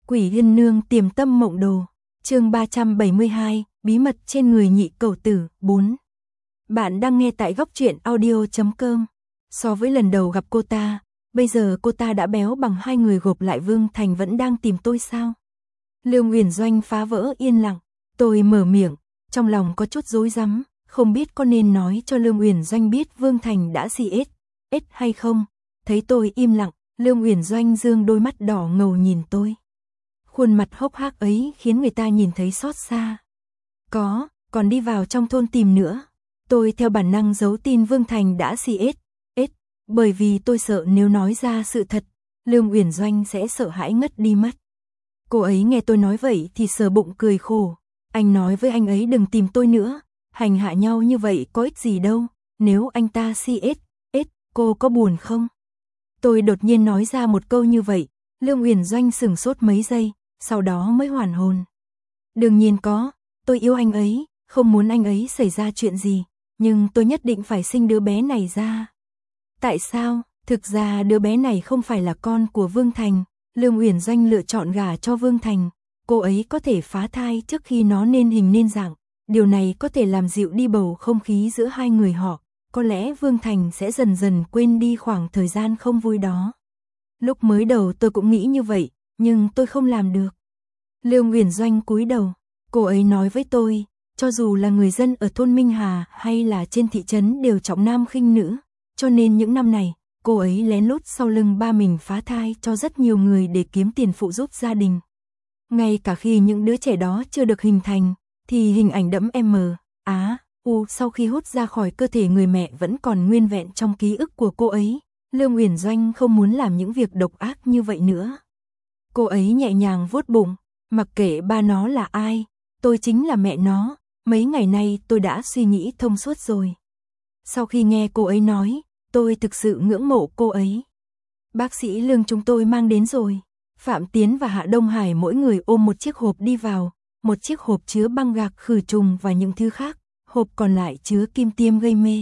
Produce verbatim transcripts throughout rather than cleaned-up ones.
Quỷ Yên Nương Tiềm Tâm Mộng Đồ, chương ba trăm bảy mươi hai, bí mật trên người Nhị Cẩu Tử, bốn. Bạn đang nghe tại góc truyện audio chấm com. So với lần đầu gặp cô ta, bây giờ cô ta đã béo bằng hai người gộp lại. Vương Thành vẫn đang tìm tôi sao? Lương Uyển Doanh phá vỡ yên lặng, tôi mở miệng, trong lòng có chút rối rắm, không biết có nên nói cho Lương Uyển Doanh biết Vương Thành đã xê ét ét hay không. Thấy tôi im lặng, Lương Uyển Doanh dương đôi mắt đỏ ngầu nhìn tôi. Khuôn mặt hốc hác ấy khiến người ta nhìn thấy xót xa. Có, còn đi vào trong thôn tìm nữa. Tôi theo bản năng giấu tin Vương Thành đã xê ét ét, bởi vì tôi sợ nếu nói ra sự thật, Lương Uyển Doanh sẽ sợ hãi ngất đi mất. Cô ấy nghe tôi nói vậy thì sờ bụng cười khổ. Anh nói với anh ấy đừng tìm tôi nữa, hành hạ nhau như vậy có ích gì đâu, nếu anh ta xê ét ét, cô có buồn không? Tôi đột nhiên nói ra một câu như vậy, Lương Uyển Doanh sửng sốt mấy giây, sau đó mới hoàn hồn. Đương nhiên có, tôi yêu anh ấy, không muốn anh ấy xảy ra chuyện gì, nhưng tôi nhất định phải sinh đứa bé này ra. Tại sao? Thực ra đứa bé này không phải là con của Vương Thành, Lương Uyển Doanh lựa chọn gả cho Vương Thành, cô ấy có thể phá thai trước khi nó nên hình nên dạng, điều này có thể làm dịu đi bầu không khí giữa hai người họ, có lẽ Vương Thành sẽ dần dần quên đi khoảng thời gian không vui đó. Lúc mới đầu tôi cũng nghĩ như vậy, nhưng tôi không làm được. Lương Uyển Doanh cúi đầu, cô ấy nói với tôi, cho dù là người dân ở thôn Minh Hà hay là trên thị trấn đều trọng nam khinh nữ, cho nên những năm này, cô ấy lén lút sau lưng ba mình phá thai cho rất nhiều người để kiếm tiền phụ giúp gia đình. Ngay cả khi những đứa trẻ đó chưa được hình thành, thì hình ảnh đẫm M, Á, U sau khi hút ra khỏi cơ thể người mẹ vẫn còn nguyên vẹn trong ký ức của cô ấy. Lương Uyển Doanh không muốn làm những việc độc ác như vậy nữa. Cô ấy nhẹ nhàng vuốt bụng, mặc kệ ba nó là ai, tôi chính là mẹ nó, mấy ngày nay tôi đã suy nghĩ thông suốt rồi. Sau khi nghe cô ấy nói, tôi thực sự ngưỡng mộ cô ấy. Bác sĩ Lương chúng tôi mang đến rồi. Phạm Tiến và Hạ Đông Hải mỗi người ôm một chiếc hộp đi vào, một chiếc hộp chứa băng gạc khử trùng và những thứ khác, hộp còn lại chứa kim tiêm gây mê.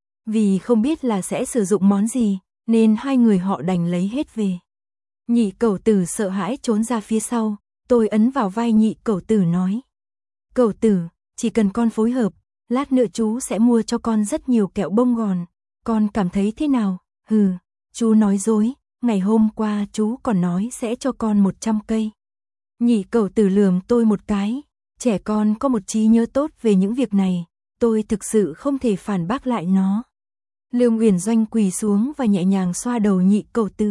Vì không biết là sẽ sử dụng món gì, nên hai người họ đành lấy hết về. Nhị Cẩu Tử sợ hãi trốn ra phía sau, tôi ấn vào vai Nhị Cẩu Tử nói. Cẩu Tử, chỉ cần con phối hợp, lát nữa chú sẽ mua cho con rất nhiều kẹo bông gòn, con cảm thấy thế nào? Hừ, chú nói dối, ngày hôm qua chú còn nói sẽ cho con một trăm cây. Nhị Cẩu Tử lườm tôi một cái, trẻ con có một trí nhớ tốt về những việc này, tôi thực sự không thể phản bác lại nó. Lương Uyển Doanh quỳ xuống và nhẹ nhàng xoa đầu Nhị Cẩu Tử.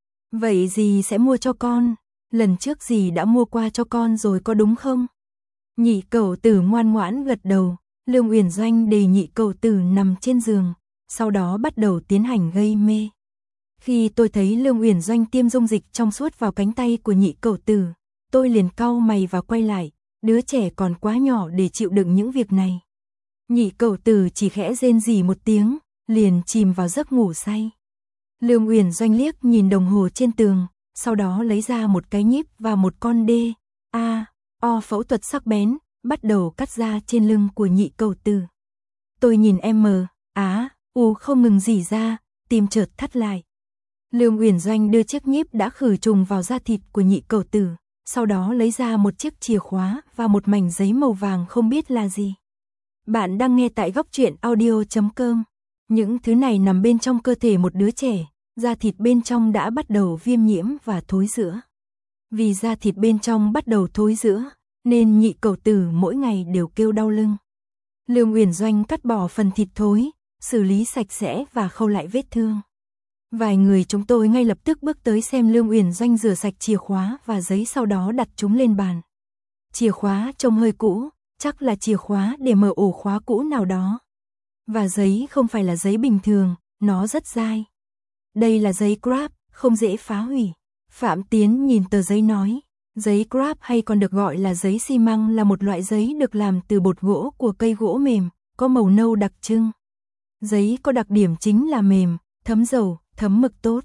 Vậy dì sẽ mua cho con, lần trước dì đã mua qua cho con rồi có đúng không? Nhị Cẩu Tử ngoan ngoãn gật đầu, Lương Uyển Doanh để Nhị Cẩu Tử nằm trên giường, sau đó bắt đầu tiến hành gây mê. Khi tôi thấy Lương Uyển Doanh tiêm dung dịch trong suốt vào cánh tay của Nhị Cẩu Tử, tôi liền cau mày và quay lại, đứa trẻ còn quá nhỏ để chịu đựng những việc này. Nhị Cẩu Tử chỉ khẽ rên rỉ một tiếng, liền chìm vào giấc ngủ say. Lương Uyển Doanh liếc nhìn đồng hồ trên tường, sau đó lấy ra một cái nhíp và một con đê, a, o phẫu thuật sắc bén, bắt đầu cắt da trên lưng của Nhị Cẩu Tử. Tôi nhìn M, Á, U không ngừng rỉ ra, tim chợt thắt lại. Lương Uyển Doanh đưa chiếc nhíp đã khử trùng vào da thịt của Nhị Cẩu Tử, sau đó lấy ra một chiếc chìa khóa và một mảnh giấy màu vàng không biết là gì. Bạn đang nghe tại góc truyện audio chấm com. Những thứ này nằm bên trong cơ thể một đứa trẻ, da thịt bên trong đã bắt đầu viêm nhiễm và thối rữa. Vì da thịt bên trong bắt đầu thối rữa, nên Nhị Cẩu Tử mỗi ngày đều kêu đau lưng. Lương Uyển Doanh cắt bỏ phần thịt thối, xử lý sạch sẽ và khâu lại vết thương. Vài người chúng tôi ngay lập tức bước tới xem Lương Uyển Doanh rửa sạch chìa khóa và giấy, sau đó đặt chúng lên bàn. Chìa khóa trông hơi cũ, chắc là chìa khóa để mở ổ khóa cũ nào đó. Và giấy không phải là giấy bình thường, nó rất dai. Đây là giấy Grab, không dễ phá hủy. Phạm Tiến nhìn tờ giấy nói, giấy Grab hay còn được gọi là giấy xi măng là một loại giấy được làm từ bột gỗ của cây gỗ mềm, có màu nâu đặc trưng. Giấy có đặc điểm chính là mềm, thấm dầu, thấm mực tốt.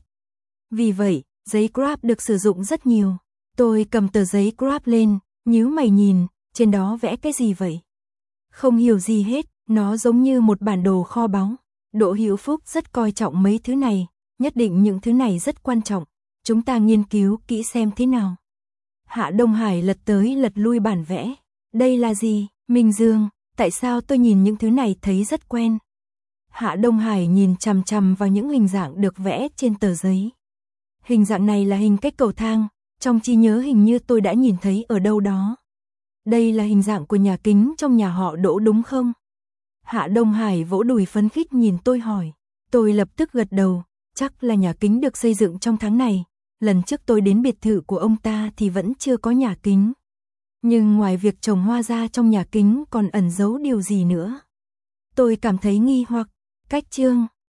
Vì vậy, giấy Grab được sử dụng rất nhiều. Tôi cầm tờ giấy Grab lên, nhíu mày nhìn, trên đó vẽ cái gì vậy? Không hiểu gì hết, nó giống như một bản đồ kho báu. Đỗ Hữu Phúc rất coi trọng mấy thứ này, nhất định những thứ này rất quan trọng. Chúng ta nghiên cứu kỹ xem thế nào. Hạ Đông Hải lật tới lật lui bản vẽ. Đây là gì? Minh Dương, tại sao tôi nhìn những thứ này thấy rất quen? Hạ Đông Hải nhìn chằm chằm vào những hình dạng được vẽ trên tờ giấy. Hình dạng này là hình cái cầu thang, trong trí nhớ hình như tôi đã nhìn thấy ở đâu đó. Đây là hình dạng của nhà kính trong nhà họ Đỗ đúng không? Hạ Đông Hải vỗ đùi phấn khích nhìn tôi hỏi. Tôi lập tức gật đầu, chắc là nhà kính được xây dựng trong tháng này. Lần trước tôi đến biệt thự của ông ta thì vẫn chưa có nhà kính. Nhưng ngoài việc trồng hoa ra trong nhà kính còn ẩn giấu điều gì nữa? Tôi cảm thấy nghi hoặc. Cách chương